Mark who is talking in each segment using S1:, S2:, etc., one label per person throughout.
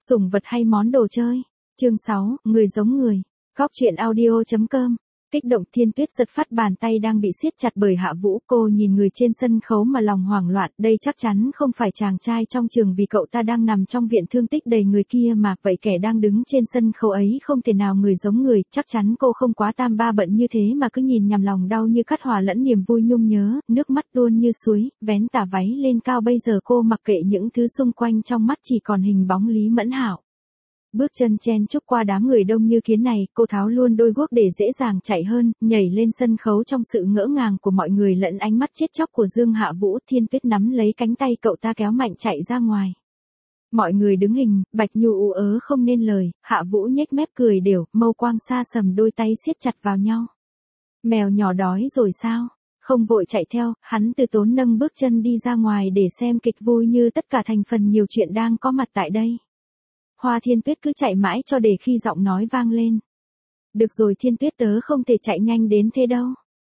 S1: Sủng vật hay món đồ chơi? Chương 6, người giống người. Góc truyện audio.com. Kích động Thiên Tuyết giật phát bàn tay đang bị siết chặt bởi Hạ Vũ, cô nhìn người trên sân khấu mà lòng hoảng loạn, đây chắc chắn không phải chàng trai trong trường vì cậu ta đang nằm trong viện thương tích đầy người kia mà, vậy kẻ đang đứng trên sân khấu ấy không thể nào người giống người, chắc chắn cô không quá tam ba bận như thế mà cứ nhìn nhằm lòng đau như cắt hòa lẫn niềm vui nhung nhớ, nước mắt tuôn như suối, vén tà váy lên cao bây giờ cô mặc kệ những thứ xung quanh trong mắt chỉ còn hình bóng Lý Mẫn Hạo. Bước chân chen chúc qua đám người đông như kiến này, cô tháo luôn đôi guốc để dễ dàng chạy hơn, nhảy lên sân khấu trong sự ngỡ ngàng của mọi người lẫn ánh mắt chết chóc của Dương Hạ Vũ. Thiên Tuyết nắm lấy cánh tay cậu ta kéo mạnh chạy ra ngoài. Mọi người đứng hình, Bạch Nhu ú ớ không nên lời, Hạ Vũ nhếch mép cười đều, mâu quang xa sầm đôi tay siết chặt vào nhau. Mèo nhỏ đói rồi sao? Không vội chạy theo, hắn từ tốn nâng bước chân đi ra ngoài để xem kịch vui như tất cả thành phần nhiều chuyện đang có mặt tại đây. Hoa Thiên Tuyết cứ chạy mãi cho để khi giọng nói vang lên. Được rồi Thiên Tuyết, tớ không thể chạy nhanh đến thế đâu.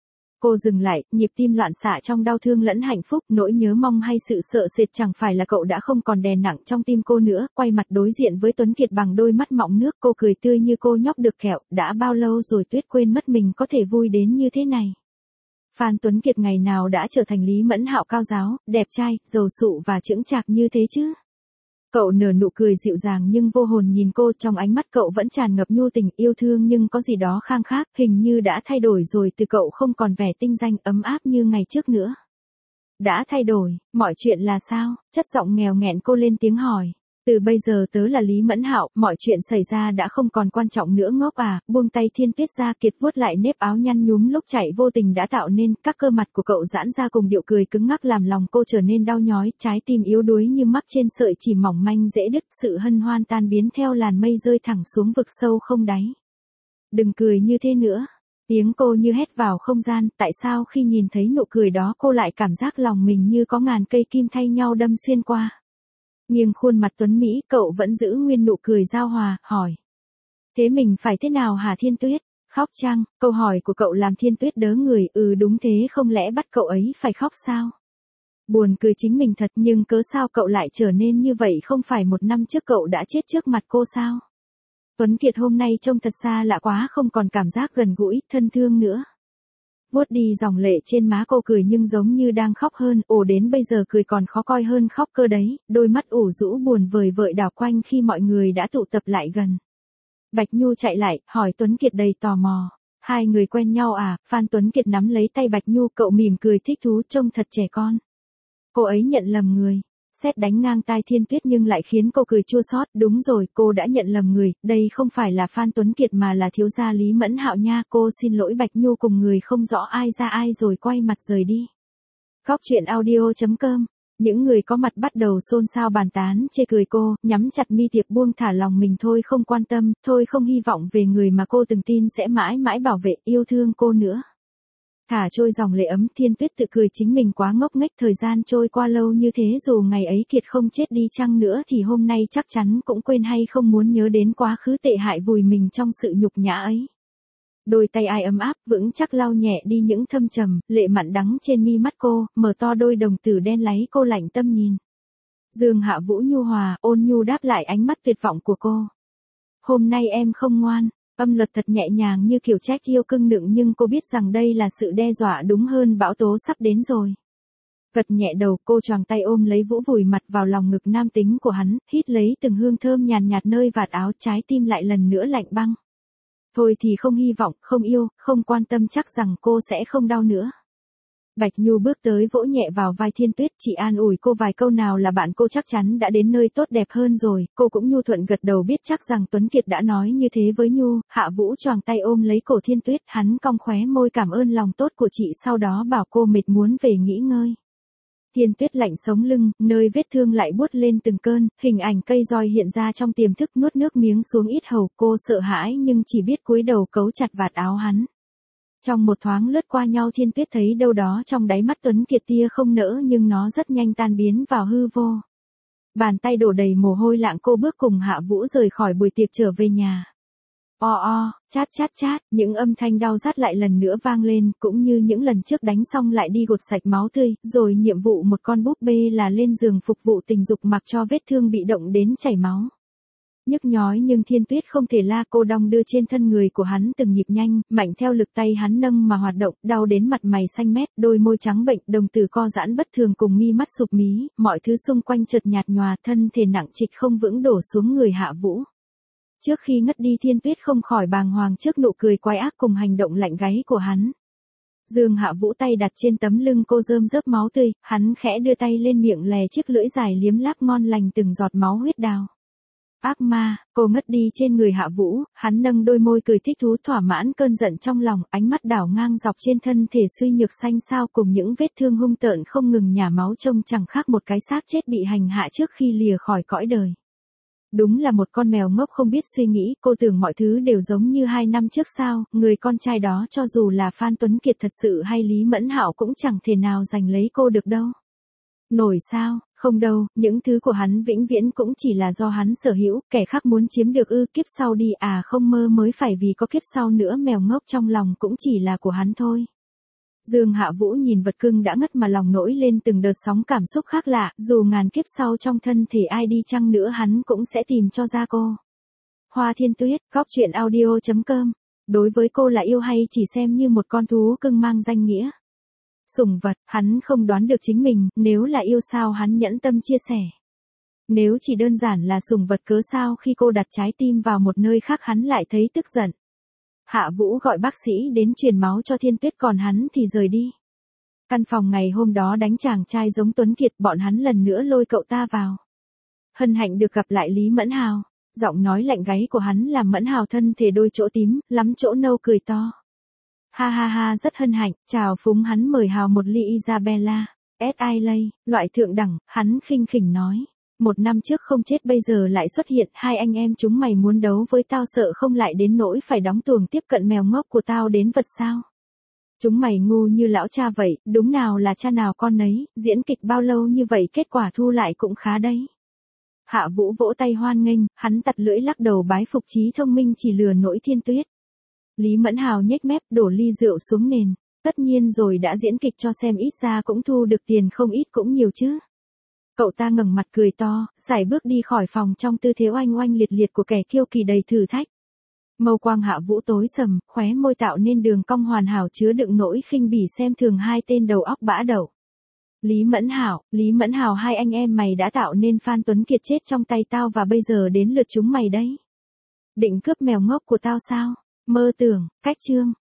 S1: Cô dừng lại, nhịp tim loạn xạ trong đau thương lẫn hạnh phúc, nỗi nhớ mong hay sự sợ sệt chẳng phải là cậu đã không còn đè nặng trong tim cô nữa, quay mặt đối diện với Tuấn Kiệt bằng đôi mắt mọng nước, cô cười tươi như cô nhóc được kẹo, đã bao lâu rồi Tuyết quên mất mình có thể vui đến như thế này. Phan Tuấn Kiệt ngày nào đã trở thành Lý Mẫn Hạo cao giáo, đẹp trai, giàu sụ và chững chạc như thế chứ? Cậu nở nụ cười dịu dàng nhưng vô hồn nhìn cô, trong ánh mắt cậu vẫn tràn ngập nhu tình yêu thương nhưng có gì đó khang khác, hình như đã thay đổi rồi, từ cậu không còn vẻ tinh danh ấm áp như ngày trước nữa. Đã thay đổi, mọi chuyện là sao? Chất giọng nghèo nghẹn cô lên tiếng hỏi. Từ bây giờ tớ là Lý Mẫn Hạo, mọi chuyện xảy ra đã không còn quan trọng nữa ngốc à, buông tay Thiên Tuyết ra. Kiệt vuốt lại nếp áo nhăn nhúm lúc chạy vô tình đã tạo nên, các cơ mặt của cậu giãn ra cùng điệu cười cứng ngắc làm lòng cô trở nên đau nhói, trái tim yếu đuối như mắc trên sợi chỉ mỏng manh dễ đứt, sự hân hoan tan biến theo làn mây rơi thẳng xuống vực sâu không đáy. Đừng cười như thế nữa. Tiếng cô như hét vào không gian, tại sao khi nhìn thấy nụ cười đó cô lại cảm giác lòng mình như có ngàn cây kim thay nhau đâm xuyên qua. Nghiêng khuôn mặt tuấn Mỹ, cậu vẫn giữ nguyên nụ cười giao hòa, hỏi. Thế mình phải thế nào hả Thiên Tuyết? Khóc chăng? Câu hỏi của cậu làm Thiên Tuyết đớ người, đúng thế, không lẽ bắt cậu ấy phải khóc sao? Buồn cười chính mình thật, nhưng cớ sao cậu lại trở nên như vậy, không phải một năm trước cậu đã chết trước mặt cô sao? Tuấn Kiệt hôm nay trông thật xa lạ quá, không còn cảm giác gần gũi, thân thương nữa. Vuốt đi dòng lệ trên má cô, cười nhưng giống như đang khóc hơn, đến bây giờ cười còn khó coi hơn khóc cơ đấy, đôi mắt ủ rũ buồn vời vợi đảo quanh khi mọi người đã tụ tập lại gần. Bạch Nhu chạy lại, hỏi Tuấn Kiệt đầy tò mò. Hai người quen nhau à? Phan Tuấn Kiệt nắm lấy tay Bạch Nhu, cậu mỉm cười thích thú, trông thật trẻ con. Cô ấy nhận lầm người. Sét đánh ngang tai Thiên Tuyết nhưng lại khiến cô cười chua xót. Đúng rồi, cô đã nhận lầm người, đây không phải là Phan Tuấn Kiệt mà là thiếu gia Lý Mẫn Hạo nha. Cô xin lỗi. Bạch Nhu cùng người không rõ ai ra ai rồi quay mặt rời đi. Góc truyện audio.com. Những người có mặt bắt đầu xôn xao bàn tán chê cười cô, nhắm chặt mi tiệp buông thả lòng mình thôi, không quan tâm, thôi không hy vọng về người mà cô từng tin sẽ mãi mãi bảo vệ, yêu thương cô nữa. Thả trôi dòng lệ ấm, Thiên Tuyết tự cười chính mình quá ngốc nghếch, thời gian trôi qua lâu như thế, dù ngày ấy Kiệt không chết đi chăng nữa thì hôm nay chắc chắn cũng quên hay không muốn nhớ đến quá khứ tệ hại vùi mình trong sự nhục nhã ấy. Đôi tay ai ấm áp vững chắc lau nhẹ đi những thâm trầm, lệ mặn đắng trên mi mắt cô, mở to đôi đồng tử đen láy, cô lạnh tâm nhìn. Dương Hạ Vũ nhu hòa, ôn nhu đáp lại ánh mắt tuyệt vọng của cô. Hôm nay em không ngoan. Âm luật thật nhẹ nhàng như kiểu trách yêu cưng nựng, nhưng cô biết rằng đây là sự đe dọa, đúng hơn bão tố sắp đến rồi. Gật nhẹ đầu, cô choàng tay ôm lấy Vũ, vùi mặt vào lòng ngực nam tính của hắn, hít lấy từng hương thơm nhàn nhạt nơi vạt áo, trái tim lại lần nữa lạnh băng. Thôi thì không hy vọng, không yêu, không quan tâm, chắc rằng cô sẽ không đau nữa. Bạch Nhu bước tới vỗ nhẹ vào vai Thiên Tuyết, chỉ an ủi cô vài câu, nào là bạn cô chắc chắn đã đến nơi tốt đẹp hơn rồi. Cô cũng nhu thuận gật đầu, biết chắc rằng Tuấn Kiệt đã nói như thế với Nhu. Hạ Vũ choàng tay ôm lấy cổ Thiên Tuyết, hắn cong khóe môi cảm ơn lòng tốt của chị, sau đó bảo cô mệt muốn về nghỉ ngơi. Thiên Tuyết lạnh sống lưng, nơi vết thương lại buốt lên từng cơn, hình ảnh cây roi hiện ra trong tiềm thức, nuốt nước miếng xuống ít hầu, cô sợ hãi nhưng chỉ biết cúi đầu cấu chặt vạt áo hắn. Trong một thoáng lướt qua nhau, Thiên Tuyết thấy đâu đó trong đáy mắt Tuấn Kiệt tia không nỡ, nhưng nó rất nhanh tan biến vào hư vô. Bàn tay đổ đầy mồ hôi lạng, cô bước cùng Hạ Vũ rời khỏi buổi tiệc trở về nhà. Chát chát chát, những âm thanh đau rát lại lần nữa vang lên, cũng như những lần trước đánh xong lại đi gột sạch máu tươi, rồi nhiệm vụ một con búp bê là lên giường phục vụ tình dục mặc cho vết thương bị động đến chảy máu. Nhức nhói nhưng Thiên Tuyết không thể la, cô đong đưa trên thân người của hắn từng nhịp nhanh, mạnh theo lực tay hắn nâng mà hoạt động, đau đến mặt mày xanh mét, đôi môi trắng bệnh, đồng tử co giãn bất thường cùng mi mắt sụp mí, mọi thứ xung quanh chợt nhạt nhòa, thân thể nặng trịch không vững đổ xuống người Hạ Vũ. Trước khi ngất đi Thiên Tuyết không khỏi bàng hoàng trước nụ cười quái ác cùng hành động lạnh gáy của hắn. Dương Hạ Vũ tay đặt trên tấm lưng cô rơm rớp máu tươi, hắn khẽ đưa tay lên miệng lè chiếc lưỡi dài liếm láp ngon lành từng giọt máu huyết đào. Ác ma, cô ngất đi trên người Hạ Vũ, hắn nâng đôi môi cười thích thú thỏa mãn cơn giận trong lòng, ánh mắt đảo ngang dọc trên thân thể suy nhược xanh xao cùng những vết thương hung tợn không ngừng nhả máu trông chẳng khác một cái xác chết bị hành hạ trước khi lìa khỏi cõi đời. Đúng là một con mèo ngốc không biết suy nghĩ, cô tưởng mọi thứ đều giống như 2 năm trước sao, người con trai đó cho dù là Phan Tuấn Kiệt thật sự hay Lý Mẫn Hạo cũng chẳng thể nào giành lấy cô được đâu. Nổi sao, không đâu, những thứ của hắn vĩnh viễn cũng chỉ là do hắn sở hữu, kẻ khác muốn chiếm được kiếp sau đi à, không mơ mới phải, vì có kiếp sau nữa, mèo ngốc trong lòng cũng chỉ là của hắn thôi. Dương Hạ Vũ nhìn vật cưng đã ngất mà lòng nổi lên từng đợt sóng cảm xúc khác lạ, dù ngàn kiếp sau trong thân thể ai đi chăng nữa hắn cũng sẽ tìm cho ra cô. Hoa Thiên Tuyết, góc truyện audio.com. Đối với cô là yêu hay chỉ xem như một con thú cưng mang danh nghĩa sủng vật, hắn không đoán được chính mình, nếu là yêu sao hắn nhẫn tâm chia sẻ. Nếu chỉ đơn giản là sủng vật cớ sao khi cô đặt trái tim vào một nơi khác hắn lại thấy tức giận. Hạ Vũ gọi bác sĩ đến truyền máu cho Thiên Tuyết còn hắn thì rời đi. Căn phòng ngày hôm đó đánh chàng trai giống Tuấn Kiệt, bọn hắn lần nữa lôi cậu ta vào. Hân hạnh được gặp lại Lý Mẫn Hào. Giọng nói lạnh gáy của hắn làm Mẫn Hào thân thể đôi chỗ tím, lắm chỗ nâu cười to. Ha ha ha, rất hân hạnh, chào phúng hắn mời Hào một ly Isabella, S.I.Lay, loại thượng đẳng, hắn khinh khỉnh nói. 1 năm trước không chết bây giờ lại xuất hiện, hai anh em chúng mày muốn đấu với tao sợ không lại đến nỗi phải đóng tuồng tiếp cận mèo ngốc của tao đến vật sao. Chúng mày ngu như lão cha vậy, đúng nào là cha nào con nấy, diễn kịch bao lâu như vậy kết quả thu lại cũng khá đấy. Hạ Vũ vỗ tay hoan nghênh, hắn tặc lưỡi lắc đầu bái phục trí thông minh chỉ lừa nổi Thiên Tuyết. Lý Mẫn Hào nhếch mép đổ ly rượu xuống nền, tất nhiên rồi đã diễn kịch cho xem ít ra cũng thu được tiền không ít cũng nhiều chứ. Cậu ta ngẩng mặt cười to, sải bước đi khỏi phòng trong tư thế oanh oanh liệt liệt của kẻ kiêu kỳ đầy thử thách. Mâu quang Hạ Vũ tối sầm, khóe môi tạo nên đường cong hoàn hảo chứa đựng nỗi khinh bỉ xem thường hai tên đầu óc bã đậu. Lý Mẫn Hào, hai anh em mày đã tạo nên Phan Tuấn Kiệt chết trong tay tao và bây giờ đến lượt chúng mày đấy. Định cướp mèo ngốc của tao sao? Mơ tưởng, cách chương.